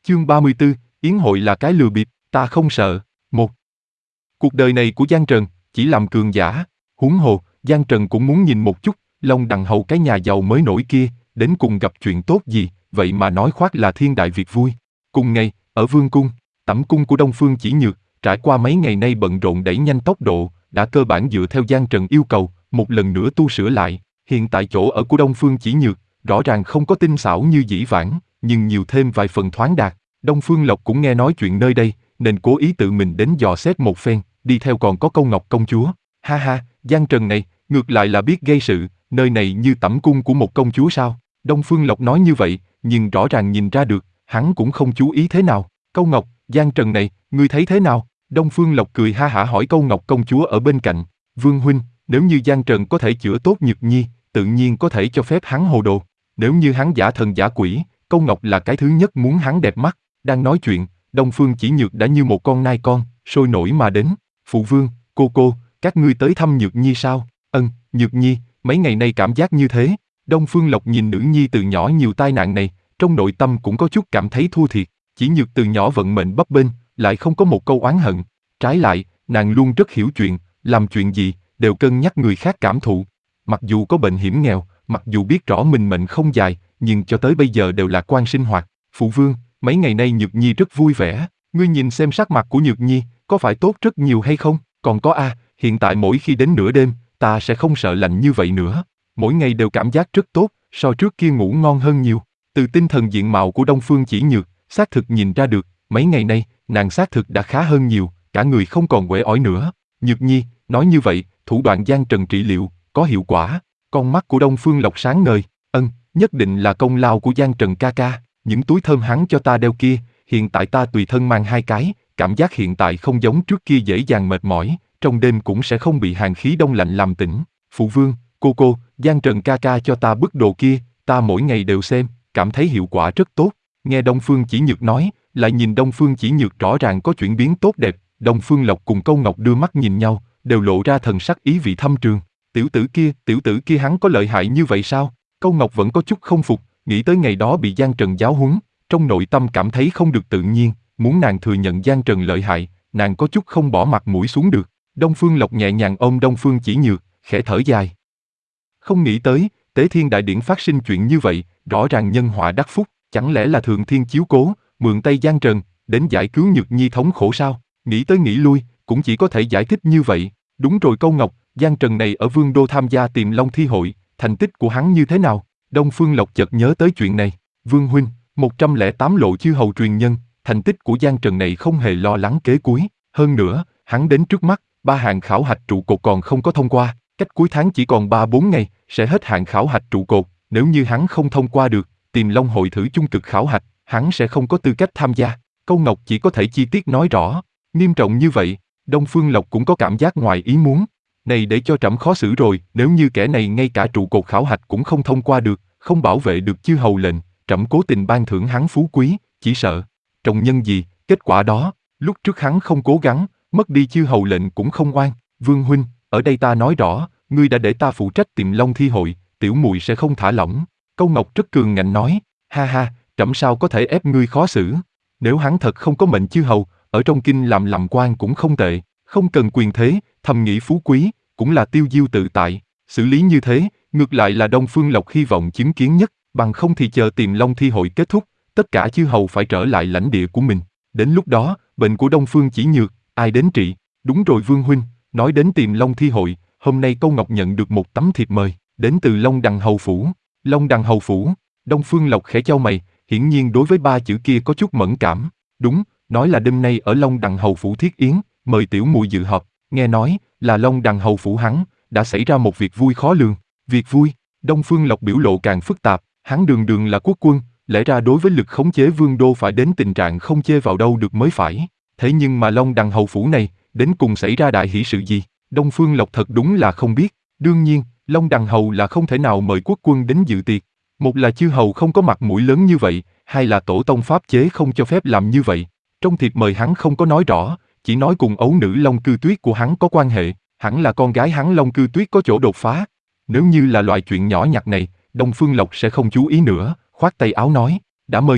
Chương 34, Yến hội là cái lừa bịp, ta không sợ. Một. Cuộc đời này của Giang Trần, chỉ làm cường giả. Huống hồ, Giang Trần cũng muốn nhìn một chút, Long Đằng Hầu cái nhà giàu mới nổi kia, đến cùng gặp chuyện tốt gì, vậy mà nói khoác là thiên đại việc vui. Cùng ngày, ở Vương Cung, tẩm cung của Đông Phương Chỉ Nhược, trải qua mấy ngày nay bận rộn đẩy nhanh tốc độ, đã cơ bản dựa theo Giang Trần yêu cầu, một lần nữa tu sửa lại. Hiện tại chỗ ở của Đông Phương Chỉ Nhược, rõ ràng không có tinh xảo như dĩ vãng, nhưng nhiều thêm vài phần thoáng đạt. Đông Phương Lộc cũng nghe nói chuyện nơi đây, nên cố ý tự mình đến dò xét một phen, đi theo còn có Câu Ngọc công chúa. Ha ha, Giang Trần này, ngược lại là biết gây sự, nơi này như tẩm cung của một công chúa sao? Đông Phương Lộc nói như vậy, nhưng rõ ràng nhìn ra được, hắn cũng không chú ý thế nào. Câu Ngọc, Giang Trần này, ngươi thấy thế nào? Đông Phương Lộc cười ha hả hỏi Câu Ngọc công chúa ở bên cạnh. Vương huynh, nếu như Giang Trần có thể chữa tốt Nhược Nhi, tự nhiên có thể cho phép hắn hồ đồ. Nếu như hắn giả thần giả quỷ, Câu Ngọc là cái thứ nhất muốn hắn đẹp mắt. Đang nói chuyện, Đông Phương Chỉ Nhược đã như một con nai con, sôi nổi mà đến. Phụ vương, cô, các ngươi tới thăm Nhược Nhi sao? Nhược Nhi, mấy ngày nay cảm giác như thế. Đông Phương Lộc nhìn nữ nhi từ nhỏ nhiều tai nạn này, trong nội tâm cũng có chút cảm thấy thua thiệt. Chỉ Nhược từ nhỏ vận mệnh bấp bênh, lại không có một câu oán hận. Trái lại, nàng luôn rất hiểu chuyện, làm chuyện gì, đều cân nhắc người khác cảm thụ. Mặc dù có bệnh hiểm nghèo, mặc dù biết rõ mình mệnh không dài, nhưng cho tới bây giờ đều lạc quan sinh hoạt. Phụ vương, mấy ngày nay Nhược Nhi rất vui vẻ, ngươi nhìn xem sắc mặt của Nhược Nhi, có phải tốt rất nhiều hay không? Còn có hiện tại mỗi khi đến nửa đêm, ta sẽ không sợ lạnh như vậy nữa. Mỗi ngày đều cảm giác rất tốt, so trước kia ngủ ngon hơn nhiều. Từ tinh thần diện mạo của Đông Phương Chỉ Nhược, xác thực nhìn ra được, mấy ngày nay, nàng xác thực đã khá hơn nhiều, cả người không còn uể oải nữa. Nhược Nhi, nói như vậy, thủ đoạn Giang Trần trị liệu, có hiệu quả. Con mắt của Đông Phương Lộc sáng ngời, nhất định là công lao của Giang Trần ca ca. Những túi thơm hắn cho ta đeo kia, hiện tại ta tùy thân mang 2 cái, cảm giác hiện tại không giống trước kia dễ dàng mệt mỏi, trong đêm cũng sẽ không bị hàn khí đông lạnh làm tỉnh. Phụ vương, cô, Giang Trần ca ca cho ta bức đồ kia, ta mỗi ngày đều xem, cảm thấy hiệu quả rất tốt. Nghe Đông Phương Chỉ Nhược nói, lại nhìn Đông Phương Chỉ Nhược rõ ràng có chuyển biến tốt đẹp, Đông Phương Lộc cùng Câu Ngọc đưa mắt nhìn nhau, đều lộ ra thần sắc ý vị thâm trường. Tiểu tử kia hắn có lợi hại như vậy sao? Câu Ngọc vẫn có chút không phục, nghĩ tới ngày đó bị Giang Trần giáo huấn, trong nội tâm cảm thấy không được tự nhiên, muốn nàng thừa nhận Giang Trần lợi hại, nàng có chút không bỏ mặt mũi xuống được. Đông Phương Lộc nhẹ nhàng ôm Đông Phương Chỉ Nhược, khẽ thở dài. Không nghĩ tới, Tế Thiên Đại Điển phát sinh chuyện như vậy, rõ ràng nhân họa đắc phúc, chẳng lẽ là Thượng Thiên chiếu cố, mượn tay Giang Trần, đến giải cứu Nhược Nhi thống khổ sao? Nghĩ tới nghĩ lui, cũng chỉ có thể giải thích như vậy. Đúng rồi Câu Ngọc, Giang Trần này ở Vương Đô tham gia Tiềm Long thi hội, thành tích của hắn như thế nào? Đông Phương Lộc chợt nhớ tới chuyện này. Vương huynh, 108 lộ chư hầu truyền nhân, thành tích của Giang Trần này không hề lo lắng kế cuối. Hơn nữa, hắn đến trước mắt, 3 hạng khảo hạch trụ cột còn không có thông qua, cách cuối tháng chỉ còn 3-4 ngày, sẽ hết hạn khảo hạch trụ cột. Nếu như hắn không thông qua được, Tiềm Long hội thử chung cực khảo hạch, hắn sẽ không có tư cách tham gia. Câu Ngọc chỉ có thể chi tiết nói rõ. Nghiêm trọng như vậy, Đông Phương Lộc cũng có cảm giác ngoài ý muốn. Này để cho trẫm khó xử rồi, nếu như kẻ này ngay cả trụ cột khảo hạch cũng không thông qua được, không bảo vệ được chư hầu lệnh, trẫm cố tình ban thưởng hắn phú quý, chỉ sợ trọng nhân gì, kết quả đó, lúc trước hắn không cố gắng, mất đi chư hầu lệnh cũng không oan. Vương huynh, ở đây ta nói rõ, ngươi đã để ta phụ trách Tiềm Long thi hội, tiểu muội sẽ không thả lỏng. Câu Ngọc rất cường ngạnh nói, ha, trẫm sao có thể ép ngươi khó xử. Nếu hắn thật không có mệnh chư hầu, ở trong kinh làm quan cũng không tệ, không cần quyền thế, thầm nghĩ phú quý, cũng là tiêu diêu tự tại. Xử lý như thế, ngược lại là Đông Phương Lộc hy vọng chứng kiến nhất, bằng không thì chờ Tiềm Long thi hội kết thúc, tất cả chư hầu phải trở lại lãnh địa của mình. Đến lúc đó, bệnh của Đông Phương Chỉ Nhược, ai đến trị? Đúng rồi Vương huynh, nói đến Tiềm Long thi hội, hôm nay Câu Ngọc nhận được một tấm thiệp mời, đến từ Long Đằng Hầu Phủ. Long Đằng Hầu Phủ, Đông Phương Lộc khẽ chau mày, hiển nhiên đối với 3 chữ kia có chút mẫn cảm. Đúng, nói là đêm nay ở Long Đằng Hầu Phủ thiết yến, mời tiểu muội dự họp, nghe nói là Long Đằng Hầu Phủ hắn, đã xảy ra một việc vui khó lường. Việc vui? Đông Phương Lộc biểu lộ càng phức tạp, hắn đường là quốc quân, lẽ ra đối với lực khống chế vương đô phải đến tình trạng không chê vào đâu được mới phải. Thế nhưng mà Long Đằng Hầu Phủ này, đến cùng xảy ra đại hỷ sự gì? Đông Phương Lộc thật đúng là không biết. Đương nhiên, Long Đằng Hầu là không thể nào mời quốc quân đến dự tiệc. Một là chư hầu không có mặt mũi lớn như vậy, hai là tổ tông pháp chế không cho phép làm như vậy. Trong thiệp mời hắn không có nói rõ, chỉ nói cùng ấu nữ Long Cư Tuyết của hắn có quan hệ, hẳn là con gái hắn Long Cư Tuyết có chỗ đột phá. Nếu như là loại chuyện nhỏ nhặt này, Đông Phương Lộc sẽ không chú ý nữa, khoát tay áo nói, đã mời ngươi,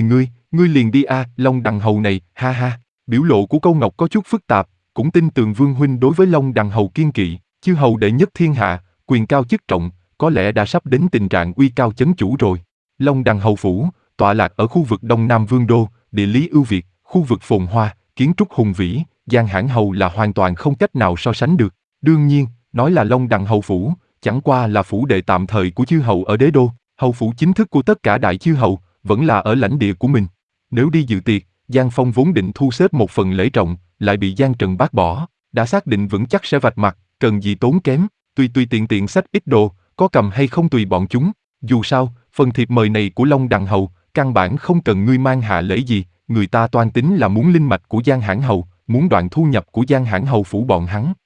Ngươi liền đi a, Long Đằng Hầu này, ha ha. Biểu lộ của Câu Ngọc có chút phức tạp, cũng tin tưởng Vương huynh đối với Long Đằng Hầu kiên kỵ, chư hầu đệ nhất thiên hạ, quyền cao chức trọng, có lẽ đã sắp đến tình trạng uy cao chấn chủ rồi. Long Đằng Hầu phủ, tọa lạc ở khu vực Đông Nam Vương đô, địa lý ưu việt, khu vực phồn hoa, kiến trúc hùng vĩ, Giang Hãn Hầu là hoàn toàn không cách nào so sánh được. Đương nhiên, nói là Long Đằng Hầu phủ, chẳng qua là phủ đệ tạm thời của chư hầu ở đế đô, hầu phủ chính thức của tất cả đại chư hầu, vẫn là ở lãnh địa của mình. Nếu đi dự tiệc, Giang Phong vốn định thu xếp một phần lễ trọng, lại bị Giang Trần bác bỏ, đã xác định vững chắc sẽ vạch mặt, cần gì tốn kém, tùy tiện tiện xách ít đồ, có cầm hay không tùy bọn chúng. Dù sao, phần thiệp mời này của Long Đằng Hầu, căn bản không cần ngươi mang hạ lễ gì, người ta toan tính là muốn linh mạch của Giang Hãn Hầu, muốn đoạn thu nhập của Giang Hãn Hầu phủ bọn hắn.